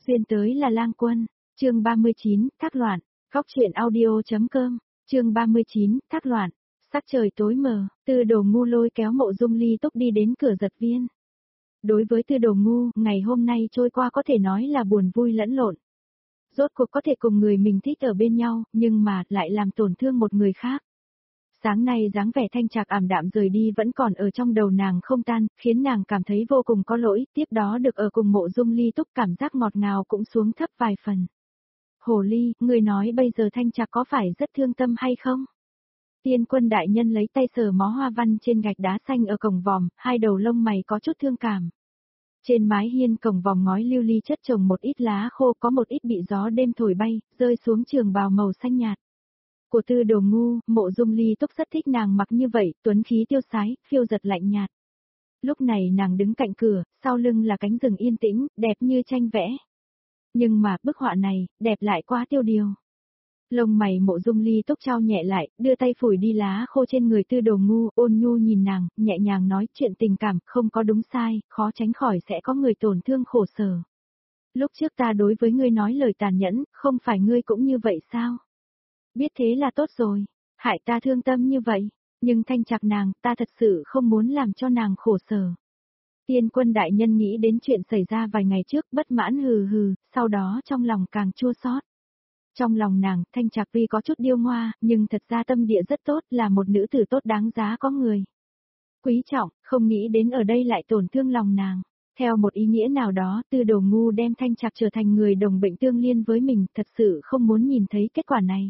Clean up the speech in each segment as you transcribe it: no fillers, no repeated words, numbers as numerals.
Xuyên tới là lang quân, chương 39, thác loạn, góc truyện audio.com, chương 39, thác loạn, sắc trời tối mờ, Tư Đồ Ngu lôi kéo Mộ Dung Ly Túc đi đến cửa giật viên. Đối với Tư Đồ Ngu, ngày hôm nay trôi qua có thể nói là buồn vui lẫn lộn. Rốt cuộc có thể cùng người mình thích ở bên nhau, nhưng mà lại làm tổn thương một người khác. Sáng nay dáng vẻ thanh trạc ảm đạm rời đi vẫn còn ở trong đầu nàng không tan, khiến nàng cảm thấy vô cùng có lỗi, tiếp đó được ở cùng Mộ Dung Ly Túc cảm giác ngọt ngào cũng xuống thấp vài phần. Hồ Ly, người nói bây giờ thanh trạc có phải rất thương tâm hay không? Tiên Quân đại nhân lấy tay sờ mó hoa văn trên gạch đá xanh ở cổng vòm, hai đầu lông mày có chút thương cảm. Trên mái hiên cổng vòm ngói lưu ly chất trồng một ít lá khô, có một ít bị gió đêm thổi bay, rơi xuống trường bào màu xanh nhạt. Của Tư Đồ Ngu, Mộ Dung Ly Túc rất thích nàng mặc như vậy, tuấn khí tiêu sái, phiêu giật lạnh nhạt. Lúc này nàng đứng cạnh cửa, sau lưng là cánh rừng yên tĩnh, đẹp như tranh vẽ. Nhưng mà bức họa này, đẹp lại quá tiêu điều. Lông mày Mộ Dung Ly Túc trao nhẹ lại, đưa tay phủi đi lá khô trên người Tư Đồ Ngu, ôn nhu nhìn nàng, nhẹ nhàng nói chuyện tình cảm, không có đúng sai, khó tránh khỏi sẽ có người tổn thương khổ sở. Lúc trước ta đối với ngươi nói lời tàn nhẫn, không phải ngươi cũng như vậy sao? Biết thế là tốt rồi, hại ta thương tâm như vậy, nhưng thanh trạc nàng, ta thật sự không muốn làm cho nàng khổ sở. Tiên Quân đại nhân nghĩ đến chuyện xảy ra vài ngày trước, bất mãn hừ hừ, sau đó trong lòng càng chua xót. Trong lòng nàng, thanh trạc tuy có chút điêu ngoa, nhưng thật ra tâm địa rất tốt, là một nữ tử tốt đáng giá có người quý trọng, không nghĩ đến ở đây lại tổn thương lòng nàng. Theo một ý nghĩa nào đó, Tư Đồ Ngu đem thanh trạc trở thành người đồng bệnh tương liên với mình, thật sự không muốn nhìn thấy kết quả này.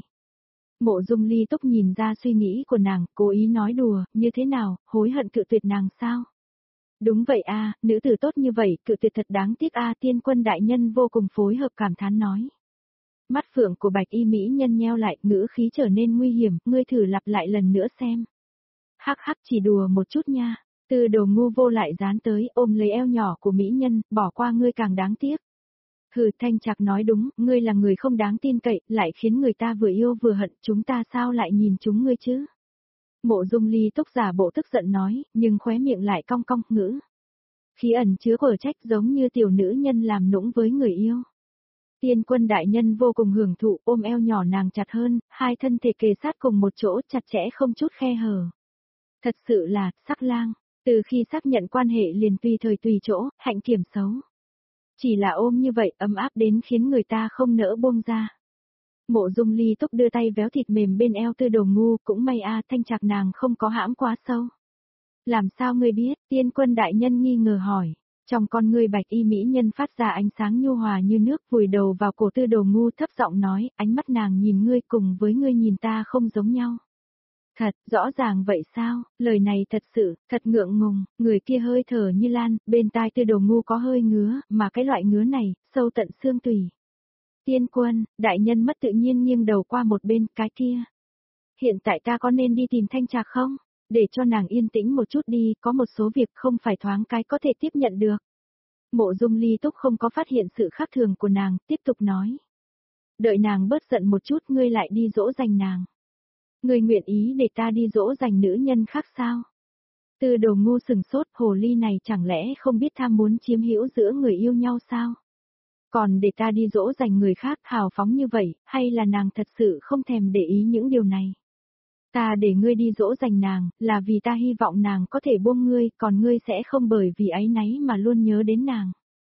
Mộ Dung Ly Túc nhìn ra suy nghĩ của nàng, cố ý nói đùa, như thế nào, hối hận cự tuyệt nàng sao? Đúng vậy a, nữ tử tốt như vậy, cự tuyệt thật đáng tiếc a. Tiên Quân đại nhân vô cùng phối hợp cảm thán nói. Mắt phượng của Bạch Y mỹ nhân nheo lại, ngữ khí trở nên nguy hiểm, ngươi thử lặp lại lần nữa xem. Hắc hắc, chỉ đùa một chút nha. Tư Đồ Ngu vô lại dán tới, ôm lấy eo nhỏ của mỹ nhân, bỏ qua ngươi càng đáng tiếc. Hừ, thanh trạc nói đúng, ngươi là người không đáng tin cậy, lại khiến người ta vừa yêu vừa hận, chúng ta sao lại nhìn chúng ngươi chứ? Mộ Dung Ly Túc giả bộ tức giận nói, nhưng khóe miệng lại cong cong, ngữ. Khí ẩn chứa quở trách giống như tiểu nữ nhân làm nũng với người yêu. Tiên Quân đại nhân vô cùng hưởng thụ, ôm eo nhỏ nàng chặt hơn, hai thân thể kề sát cùng một chỗ, chặt chẽ không chút khe hở. Thật sự là, sắc lang, từ khi xác nhận quan hệ liền tùy thời tùy chỗ, hạnh kiểm xấu. Chỉ là ôm như vậy, ấm áp đến khiến người ta không nỡ buông ra. Mộ Dung Ly Túc đưa tay véo thịt mềm bên eo Tư Đồ Ngu, cũng may a, thanh trạc nàng không có hãm quá sâu. Làm sao ngươi biết? Tiên Quân đại nhân nghi ngờ hỏi. Trong con ngươi Bạch Y mỹ nhân phát ra ánh sáng nhu hòa như nước, vùi đầu vào cổ Tư Đồ Ngu, thấp giọng nói, ánh mắt nàng nhìn ngươi cùng với ngươi nhìn ta không giống nhau. Thật, rõ ràng vậy sao? Lời này thật sự, thật ngượng ngùng, người kia hơi thở như lan, bên tai Tư Đồ Ngu có hơi ngứa, mà cái loại ngứa này, sâu tận xương tủy. Tiên Quân, đại nhân mất tự nhiên nghiêng đầu qua một bên, cái kia. Hiện tại ta có nên đi tìm thanh trạc không? Để cho nàng yên tĩnh một chút đi, có một số việc không phải thoáng cái có thể tiếp nhận được. Mộ Dung Ly Túc không có phát hiện sự khác thường của nàng, tiếp tục nói. Đợi nàng bớt giận một chút, ngươi lại đi dỗ dành nàng. Ngươi nguyện ý để ta đi dỗ dành nữ nhân khác sao? Tư Đồ Ngu sừng sốt, hồ ly này chẳng lẽ không biết tham muốn chiếm hữu giữa người yêu nhau sao? Còn để ta đi dỗ dành người khác hào phóng như vậy, hay là nàng thật sự không thèm để ý những điều này? Ta để ngươi đi dỗ dành nàng, là vì ta hy vọng nàng có thể buông ngươi, còn ngươi sẽ không bởi vì áy náy mà luôn nhớ đến nàng.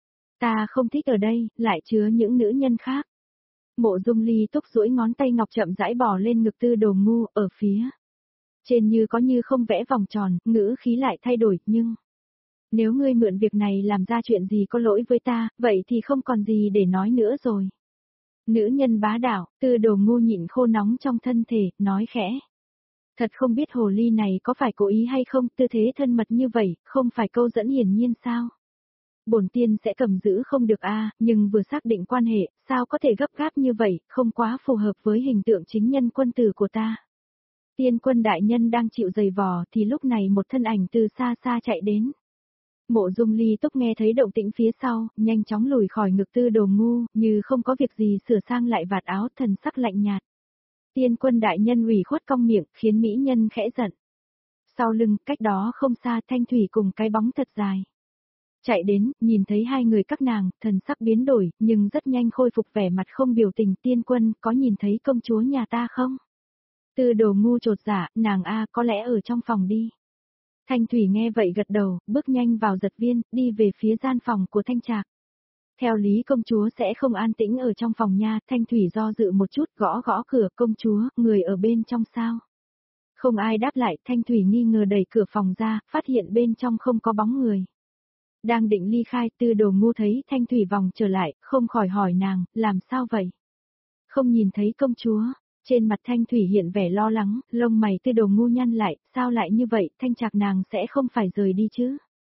Ta không thích ở đây, lại chứa những nữ nhân khác. Mộ Dung Ly Túc duỗi ngón tay ngọc chậm rãi bò lên ngực Tư Đồ Ngu, ở phía trên như có như không vẽ vòng tròn, ngữ khí lại thay đổi, nhưng nếu ngươi mượn việc này làm ra chuyện gì có lỗi với ta, vậy thì không còn gì để nói nữa rồi. Nữ nhân bá đạo, Tư Đồ Ngu nhịn khô nóng trong thân thể, nói khẽ. Thật không biết hồ ly này có phải cố ý hay không, tư thế thân mật như vậy, không phải câu dẫn hiển nhiên sao? Bổn tiên sẽ cầm giữ không được a, nhưng vừa xác định quan hệ, sao có thể gấp gáp như vậy, không quá phù hợp với hình tượng chính nhân quân tử của ta. Tiên Quân đại nhân đang chịu giày vò thì lúc này một thân ảnh từ xa xa chạy đến. Mộ Dung Ly Túc nghe thấy động tĩnh phía sau, nhanh chóng lùi khỏi ngực Tư Đồ Ngu, như không có việc gì sửa sang lại vạt áo, thần sắc lạnh nhạt. Tiên Quân đại nhân ủy khuất cong miệng, khiến mỹ nhân khẽ giận. Sau lưng, cách đó không xa Thanh Thủy cùng cái bóng thật dài. Chạy đến, nhìn thấy hai người các nàng, thần sắc biến đổi, nhưng rất nhanh khôi phục vẻ mặt không biểu tình. Tiên quân, có nhìn thấy công chúa nhà ta không? Tư Đồ Ngu chột dạ, nàng a có lẽ ở trong phòng đi. Thanh Thủy nghe vậy gật đầu, bước nhanh vào giật viên, đi về phía gian phòng của Thanh Trạc. Theo lý công chúa sẽ không an tĩnh ở trong phòng nha, Thanh Thủy do dự một chút, gõ gõ cửa. Công chúa, người ở bên trong sao? Không ai đáp lại, Thanh Thủy nghi ngờ đẩy cửa phòng ra, phát hiện bên trong không có bóng người. Đang định ly khai, Tư Đồ Ngu thấy Thanh Thủy vòng trở lại, không khỏi hỏi nàng, làm sao vậy? Không nhìn thấy công chúa. Trên mặt Thanh Thủy hiện vẻ lo lắng, lông mày Tư Đồ Ngu nhăn lại, sao lại như vậy, Thanh Trạc nàng sẽ không phải rời đi chứ?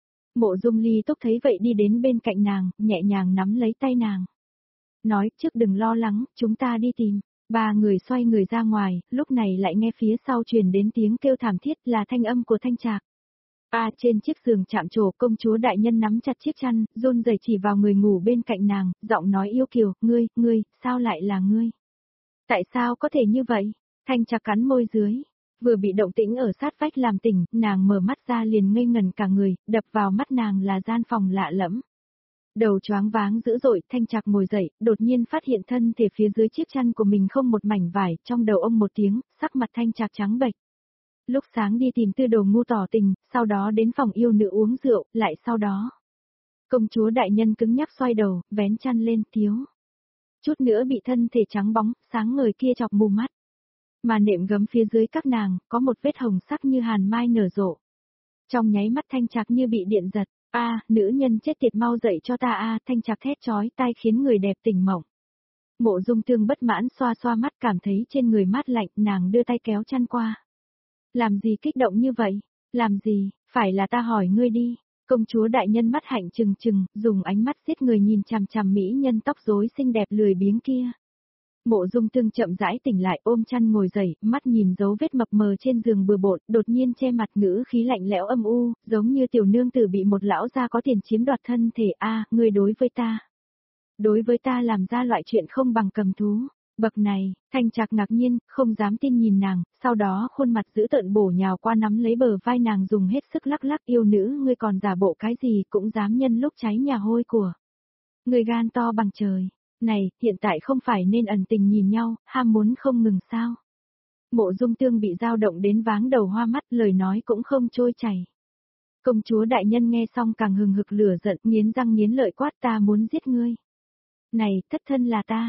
Mộ Dung Ly Túc thấy vậy đi đến bên cạnh nàng, nhẹ nhàng nắm lấy tay nàng. Nói, trước đừng lo lắng, chúng ta đi tìm. Ba người xoay người ra ngoài, lúc này lại nghe phía sau truyền đến tiếng kêu thảm thiết là thanh âm của Thanh Trạc. Trên chiếc giường chạm trổ công chúa đại nhân nắm chặt chiếc chăn, run rẩy chỉ vào người ngủ bên cạnh nàng, giọng nói yêu kiều, ngươi, sao lại là ngươi? Tại sao có thể như vậy? Thanh Trạc cắn môi dưới, vừa bị động tĩnh ở sát vách làm tỉnh, nàng mở mắt ra liền ngây ngẩn cả người, đập vào mắt nàng là gian phòng lạ lẫm. Đầu choáng váng dữ dội, Thanh Trạc ngồi dậy, đột nhiên phát hiện thân thể phía dưới chiếc chăn của mình không một mảnh vải, trong đầu ông một tiếng, sắc mặt Thanh Trạc trắng bệch. Lúc sáng đi tìm Tư Đồ Ngu tỏ tình, sau đó đến phòng yêu nữ uống rượu, lại sau đó. Công chúa đại nhân cứng nhắc xoay đầu, vén chăn lên, thiếu. Chút nữa bị thân thể trắng bóng, sáng ngời kia chọc mù mắt. Mà nệm gấm phía dưới các nàng, có một vết hồng sắc như hàn mai nở rộ. Trong nháy mắt Thanh Trạc như bị điện giật, nữ nhân chết tiệt mau dậy cho ta Thanh Trạc thét chói tai khiến người đẹp tỉnh mộng. Mộ Dung Thương bất mãn xoa xoa mắt cảm thấy trên người mát lạnh, nàng đưa tay kéo chăn qua. Làm gì kích động như vậy? Làm gì, phải là ta hỏi ngươi đi. Công chúa đại nhân mắt hạnh trừng trừng, dùng ánh mắt giết người nhìn chằm chằm mỹ nhân tóc rối xinh đẹp lười biếng kia. Mộ Dung Thương chậm rãi tỉnh lại, ôm chăn ngồi dậy, mắt nhìn dấu vết mập mờ trên giường bừa bộn, đột nhiên che mặt, ngữ khí lạnh lẽo âm u, giống như tiểu nương tử bị một lão gia có tiền chiếm đoạt thân thể. Ngươi đối với ta làm ra loại chuyện không bằng cầm thú. Bậc này, Thanh Trạc ngạc nhiên, không dám tin nhìn nàng, sau đó khuôn mặt dữ tợn bổ nhào qua nắm lấy bờ vai nàng dùng hết sức lắc lắc. Yêu nữ, ngươi còn giả bộ cái gì cũng dám nhân lúc cháy nhà hôi của. Ngươi gan to bằng trời. Này, hiện tại không phải nên ẩn tình nhìn nhau, ham muốn không ngừng sao? Mộ Dung Tương bị dao động đến váng đầu hoa mắt, lời nói cũng không trôi chảy. Công chúa đại nhân nghe xong càng hừng hực lửa giận, nghiến răng nghiến lợi quát, ta muốn giết ngươi. Này, thất thân là ta.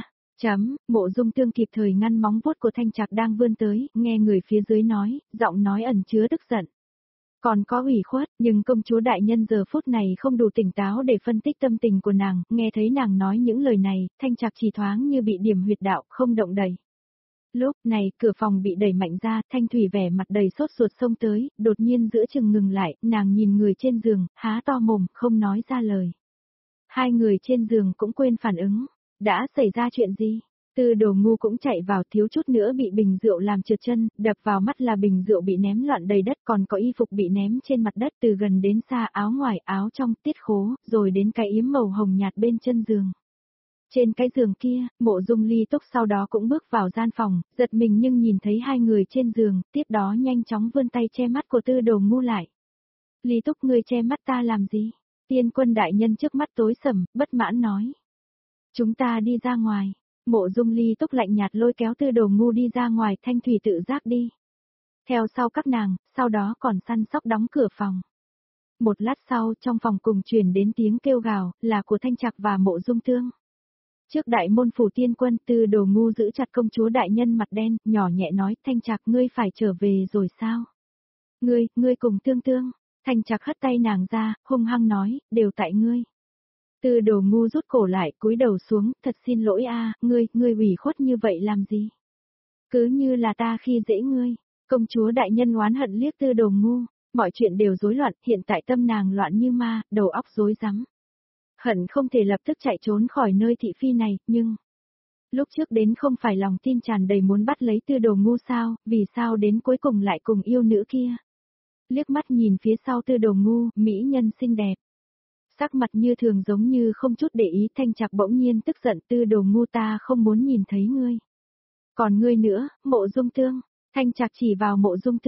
Mộ Dung Tương kịp thời ngăn móng vuốt của Thanh Trạc đang vươn tới, nghe người phía dưới nói, giọng nói ẩn chứa tức giận. Còn có ủy khuất, nhưng công chúa đại nhân giờ phút này không đủ tỉnh táo để phân tích tâm tình của nàng, nghe thấy nàng nói những lời này, Thanh Trạc chỉ thoáng như bị điểm huyệt đạo, không động đậy. Lúc này, cửa phòng bị đẩy mạnh ra, Thanh Thủy vẻ mặt đầy sốt ruột xông tới, đột nhiên giữa chừng ngừng lại, nàng nhìn người trên giường, há to mồm, không nói ra lời. Hai người trên giường cũng quên phản ứng, đã xảy ra chuyện gì? Tư Đồ Ngu cũng chạy vào, thiếu chút nữa bị bình rượu làm trượt chân, đập vào mắt là bình rượu bị ném loạn đầy đất, còn có y phục bị ném trên mặt đất, từ gần đến xa, áo ngoài áo trong, tiết khố, rồi đến cái yếm màu hồng nhạt bên chân giường. Trên cái giường kia, Mộ Dung Ly Túc sau đó cũng bước vào gian phòng, giật mình nhưng nhìn thấy hai người trên giường, tiếp đó nhanh chóng vươn tay che mắt của Tư Đồ Ngu lại. Ly Túc, ngươi che mắt ta làm gì? Tiên quân đại nhân trước mắt tối sầm, bất mãn nói. Chúng ta đi ra ngoài. Mộ Dung Ly Túc lạnh nhạt lôi kéo Tư Đồ Ngu đi ra ngoài, Thanh Thủy tự giác đi. Theo sau các nàng, sau đó còn săn sóc đóng cửa phòng. Một lát sau, trong phòng cùng truyền đến tiếng kêu gào, là của Thanh Trạc và Mộ Dung Tương. Trước đại môn phủ tiên quân, Tư Đồ Ngu giữ chặt công chúa đại nhân mặt đen, nhỏ nhẹ nói, Thanh Trạc, ngươi phải trở về rồi sao? Ngươi cùng Tương Tương. Thanh Trạc hất tay nàng ra, hung hăng nói, đều tại ngươi. Tư Đồ Ngu rút cổ lại, cúi đầu xuống, thật xin lỗi ngươi ủy khuất như vậy làm gì? Cứ như là ta khi dễ ngươi. Công chúa đại nhân oán hận liếc Tư Đồ Ngu, mọi chuyện đều rối loạn, hiện tại tâm nàng loạn như ma, đầu óc rối rắm. Hận không thể lập tức chạy trốn khỏi nơi thị phi này, nhưng... Lúc trước đến không phải lòng tin tràn đầy muốn bắt lấy Tư Đồ Ngu sao, vì sao đến cuối cùng lại cùng yêu nữ kia? Liếc mắt nhìn phía sau Tư Đồ Ngu, mỹ nhân xinh đẹp. Sắc mặt như thường giống như không chút để ý, Thanh Trạc bỗng nhiên tức giận, Tư Đồ Ngu, ta không muốn nhìn thấy ngươi. Còn ngươi nữa, Mộ Dung Tương. Thanh Trạc chỉ vào Mộ Dung Tương.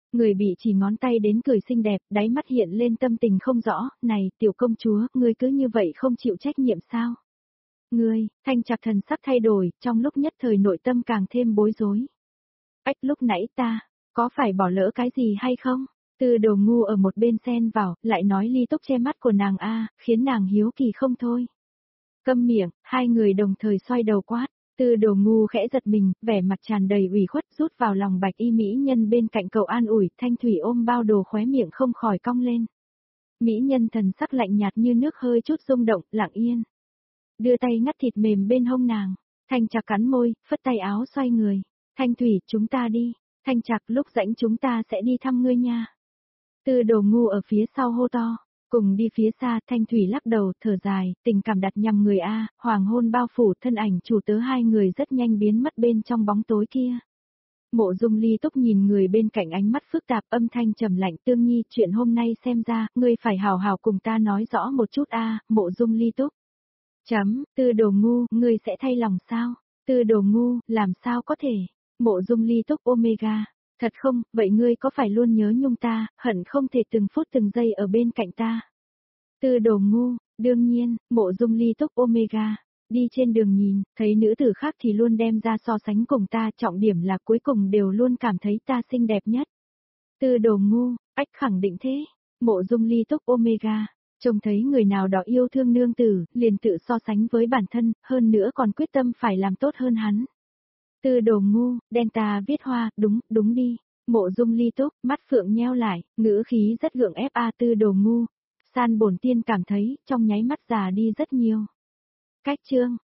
Người bị chỉ ngón tay đến cười xinh đẹp, đáy mắt hiện lên tâm tình không rõ, này, tiểu công chúa, ngươi cứ như vậy không chịu trách nhiệm sao? Ngươi, Thanh Trạc thần sắc thay đổi, trong lúc nhất thời nội tâm càng thêm bối rối. Ách lúc nãy ta, có phải bỏ lỡ cái gì hay không? Tư Đồ Ngu ở một bên xen vào, lại nói Ly Túc che mắt của nàng khiến nàng hiếu kỳ không thôi. Câm miệng, hai người đồng thời xoay đầu quát. Tư Đồ Ngu khẽ giật mình, vẻ mặt tràn đầy ủy khuất rút vào lòng bạch y mỹ nhân bên cạnh cậu an ủi, Thanh Thủy ôm bao đồ khóe miệng không khỏi cong lên. Mỹ nhân thần sắc lạnh nhạt như nước hơi chút rung động, lặng yên. Đưa tay ngắt thịt mềm bên hông nàng. Thanh Trạc cắn môi, phất tay áo xoay người. Thanh Thủy, chúng ta đi. Thanh Trạc, lúc rảnh chúng ta sẽ đi thăm ngươi nha. Tư Đồ Ngu ở phía sau hô to. Cùng đi phía xa, Thanh Thủy lắc đầu, thở dài, tình cảm đặt nhằm người hoàng hôn bao phủ, thân ảnh chủ tớ hai người rất nhanh biến mất bên trong bóng tối kia. Mộ Dung Ly Túc nhìn người bên cạnh ánh mắt phức tạp, âm thanh trầm lạnh, Tương Nhi, chuyện hôm nay xem ra, ngươi phải hào hào cùng ta nói rõ một chút Mộ Dung Ly Túc. Tư Đồ Ngu, ngươi sẽ thay lòng sao? Tư Đồ Ngu, làm sao có thể? Mộ Dung Ly Túc Omega. Thật không, vậy ngươi có phải luôn nhớ nhung ta, hận không thể từng phút từng giây ở bên cạnh ta? Tư Đồ Ngu, đương nhiên, Mộ Dung Ly Túc Omega. Đi trên đường nhìn, thấy nữ tử khác thì luôn đem ra so sánh cùng ta, trọng điểm là cuối cùng đều luôn cảm thấy ta xinh đẹp nhất. Tư Đồ Ngu, ách khẳng định thế. Mộ Dung Ly Túc Omega. Trông thấy người nào đó yêu thương nương tử, liền tự so sánh với bản thân, hơn nữa còn quyết tâm phải làm tốt hơn hắn. Tư Đồ Ngu, đen ta viết hoa, đúng đi. Mộ Dung Ly Túc, mắt phượng nheo lại, ngữ khí rất gượng ép Tư Đồ Ngu. San bổn tiên cảm thấy, trong nháy mắt già đi rất nhiều. Cách chương